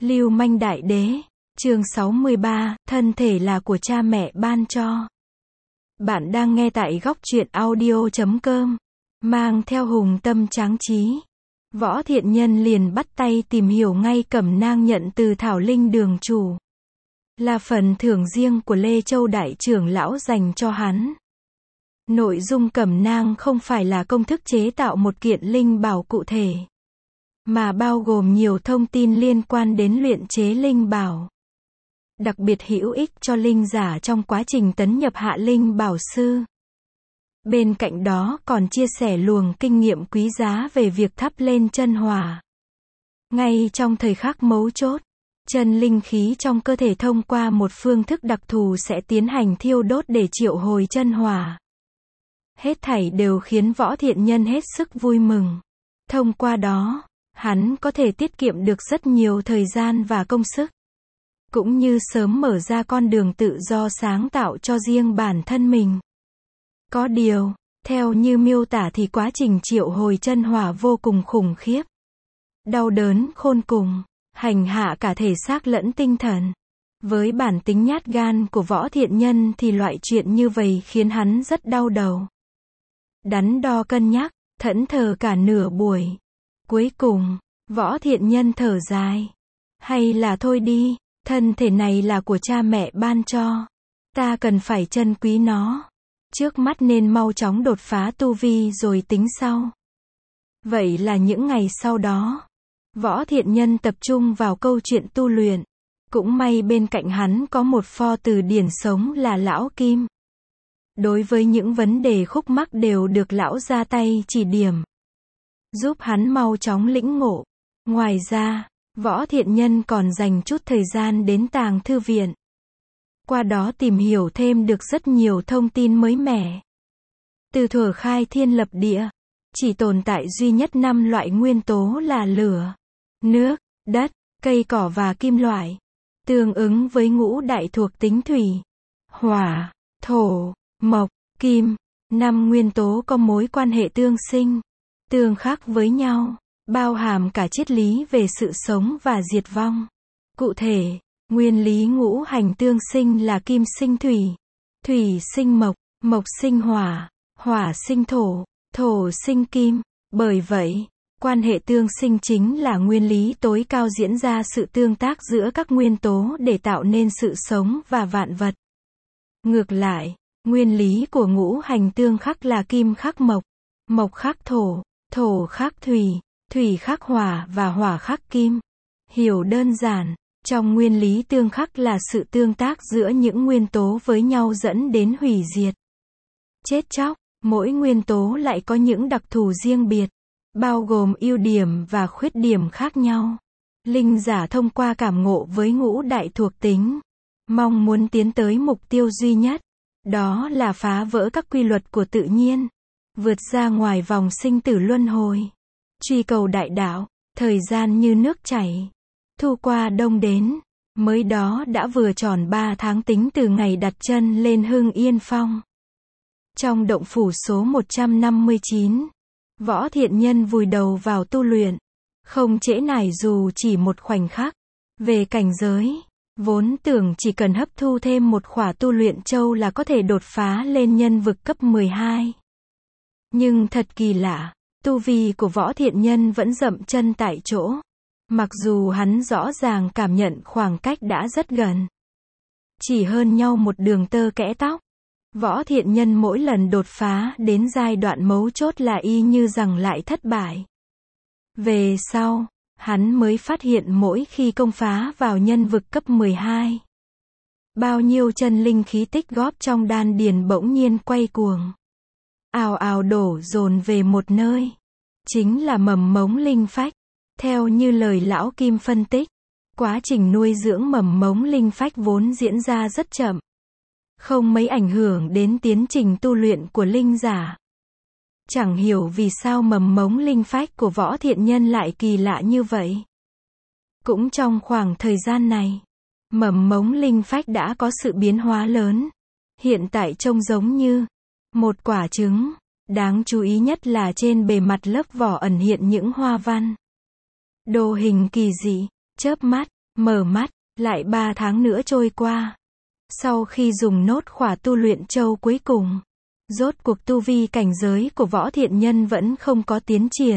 Lưu manh đại đế, chương 63, thân thể là của cha mẹ ban cho. Bạn đang nghe tại góc truyện audio.com, mang theo hùng tâm tráng trí. Võ Thiện Nhân liền bắt tay tìm hiểu ngay cẩm nang nhận từ Thảo Linh đường chủ. Là phần thưởng riêng của Lê Châu đại trưởng lão dành cho hắn. Nội dung cẩm nang không phải là công thức chế tạo một kiện linh bảo cụ thể, mà bao gồm nhiều thông tin liên quan đến luyện chế linh bảo. Đặc biệt hữu ích cho linh giả trong quá trình tấn nhập hạ linh bảo sư. Bên cạnh đó còn chia sẻ luồng kinh nghiệm quý giá về việc thắp lên chân hỏa. Ngay trong thời khắc mấu chốt, chân linh khí trong cơ thể thông qua một phương thức đặc thù sẽ tiến hành thiêu đốt để triệu hồi chân hỏa. Hết thảy đều khiến Võ Thiện Nhân hết sức vui mừng. Thông qua đó, hắn có thể tiết kiệm được rất nhiều thời gian và công sức, cũng như sớm mở ra con đường tự do sáng tạo cho riêng bản thân mình. Có điều, theo như miêu tả thì quá trình triệu hồi chân hỏa vô cùng khủng khiếp. Đau đớn khôn cùng, hành hạ cả thể xác lẫn tinh thần. Với bản tính nhát gan của Võ Thiện Nhân thì loại chuyện như vậy khiến hắn rất đau đầu. Đắn đo cân nhắc, thẫn thờ cả nửa buổi. Cuối cùng, Võ Thiện Nhân thở dài. Hay là thôi đi, thân thể này là của cha mẹ ban cho. Ta cần phải trân quý nó. Trước mắt nên mau chóng đột phá tu vi rồi tính sau. Vậy là những ngày sau đó, Võ Thiện Nhân tập trung vào câu chuyện tu luyện. Cũng may bên cạnh hắn có một pho từ điển sống là Lão Kim. Đối với những vấn đề khúc mắc đều được lão ra tay chỉ điểm, giúp hắn mau chóng lĩnh ngộ. Ngoài ra, Võ Thiện Nhân còn dành chút thời gian đến tàng thư viện. Qua đó tìm hiểu thêm được rất nhiều thông tin mới mẻ. Từ thuở khai thiên lập địa, chỉ tồn tại duy nhất 5 loại nguyên tố là lửa, nước, đất, cây cỏ và kim loại. Tương ứng với ngũ đại thuộc tính thủy, hỏa, thổ, mộc, kim. 5 nguyên tố có mối quan hệ tương sinh, tương khắc với nhau, bao hàm cả triết lý về sự sống và diệt vong. Cụ thể, nguyên lý ngũ hành tương sinh là kim sinh thủy, thủy sinh mộc, mộc sinh hỏa, hỏa sinh thổ, thổ sinh kim. Bởi vậy, quan hệ tương sinh chính là nguyên lý tối cao diễn ra sự tương tác giữa các nguyên tố để tạo nên sự sống và vạn vật. Ngược lại, nguyên lý của ngũ hành tương khắc là kim khắc mộc, mộc khắc thổ, thổ khắc thủy, thủy khắc hỏa và hỏa khắc kim. Hiểu đơn giản, trong nguyên lý tương khắc là sự tương tác giữa những nguyên tố với nhau dẫn đến hủy diệt, chết chóc. Mỗi nguyên tố lại có những đặc thù riêng biệt, bao gồm ưu điểm và khuyết điểm khác nhau. Linh giả thông qua cảm ngộ với ngũ đại thuộc tính, mong muốn tiến tới mục tiêu duy nhất, đó là phá vỡ các quy luật của tự nhiên, vượt ra ngoài vòng sinh tử luân hồi, truy cầu đại đạo. Thời gian như nước chảy, thu qua đông đến, mới đó đã vừa tròn 3 tháng tính từ ngày đặt chân lên Hưng Yên Phong. Trong động phủ số 159, Võ Thiện Nhân vùi đầu vào tu luyện, không trễ nải dù chỉ một khoảnh khắc. Về cảnh giới, vốn tưởng chỉ cần hấp thu thêm một khỏa tu luyện châu là có thể đột phá lên nhân vực cấp 12. Nhưng thật kỳ lạ, tu vi của Võ Thiện Nhân vẫn dậm chân tại chỗ. Mặc dù hắn rõ ràng cảm nhận khoảng cách đã rất gần, chỉ hơn nhau một đường tơ kẽ tóc. Võ Thiện Nhân mỗi lần đột phá đến giai đoạn mấu chốt là y như rằng lại thất bại. Về sau, hắn mới phát hiện mỗi khi công phá vào nhân vực cấp 12, bao nhiêu chân linh khí tích góp trong đan điền bỗng nhiên quay cuồng, ào ào đổ dồn về một nơi, chính là mầm mống linh phách. Theo như lời Lão Kim phân tích, quá trình nuôi dưỡng mầm mống linh phách vốn diễn ra rất chậm, không mấy ảnh hưởng đến tiến trình tu luyện của linh giả. Chẳng hiểu vì sao mầm mống linh phách của Võ Thiện Nhân lại kỳ lạ như vậy. Cũng trong khoảng thời gian này, mầm mống linh phách đã có sự biến hóa lớn. Hiện tại trông giống như một quả trứng. Đáng chú ý nhất là trên bề mặt lớp vỏ ẩn hiện những hoa văn, đồ hình kỳ dị, chớp mắt, Mở mắt, lại 3 tháng nữa trôi qua. Sau khi dùng nốt khỏa tu luyện châu cuối cùng, rốt cuộc tu vi cảnh giới của Võ Thiện Nhân vẫn không có tiến triển.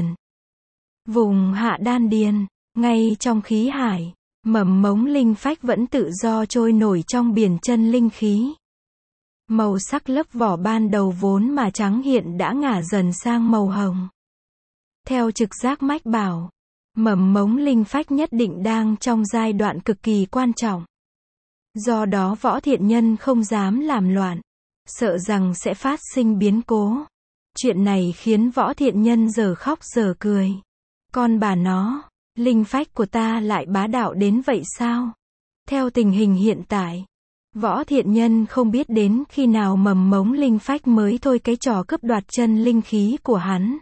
Vùng hạ đan điền, ngay trong khí hải, mầm mống linh phách vẫn tự do trôi nổi trong biển chân linh khí. Màu sắc lớp vỏ ban đầu vốn mà trắng hiện đã ngả dần sang màu hồng. Theo trực giác mách bảo, mầm mống linh phách nhất định đang trong giai đoạn cực kỳ quan trọng. Do đó Võ Thiện Nhân không dám làm loạn, sợ rằng sẽ phát sinh biến cố. Chuyện này khiến Võ Thiện Nhân giờ khóc giờ cười. Con bà nó, linh phách của ta lại bá đạo đến vậy sao? Theo tình hình hiện tại, Võ Thiện Nhân không biết đến khi nào mầm mống linh phách mới thôi cái trò cướp đoạt chân linh khí của hắn.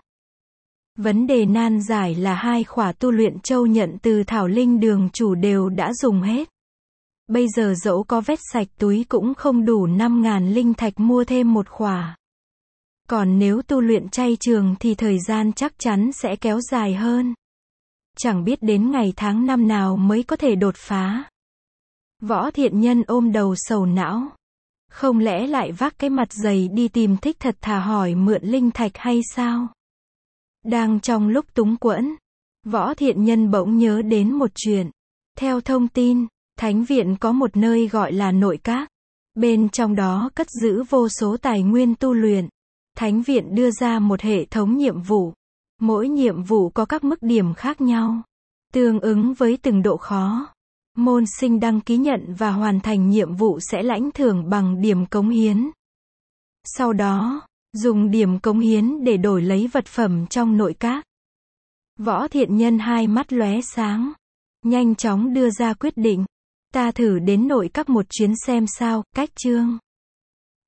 Vấn đề nan giải là 2 khỏa tu luyện châu nhận từ Thảo Linh Đường chủ đều đã dùng hết. Bây giờ dẫu có vét sạch túi cũng không đủ 5.000 linh thạch mua thêm 1 khỏa. Còn nếu tu luyện chay trường thì thời gian chắc chắn sẽ kéo dài hơn. Chẳng biết đến ngày tháng năm nào mới có thể đột phá. Võ Thiện Nhân ôm đầu sầu não. Không lẽ lại vác cái mặt dày đi tìm Thích Thật Thà hỏi mượn linh thạch hay sao? Đang trong lúc túng quẫn, Võ Thiện Nhân bỗng nhớ đến một chuyện. Theo thông tin, Thánh viện có một nơi gọi là nội các. Bên trong đó cất giữ vô số tài nguyên tu luyện. Thánh viện đưa ra một hệ thống nhiệm vụ. Mỗi nhiệm vụ có các mức điểm khác nhau, tương ứng với từng độ khó. Môn sinh đăng ký nhận và hoàn thành nhiệm vụ sẽ lãnh thưởng bằng điểm cống hiến. Sau đó, dùng điểm cống hiến để đổi lấy vật phẩm trong nội các. Võ Thiện Nhân hai mắt lóe sáng, nhanh chóng đưa ra quyết định. Ta thử đến nội các một chuyến xem sao. Cách chương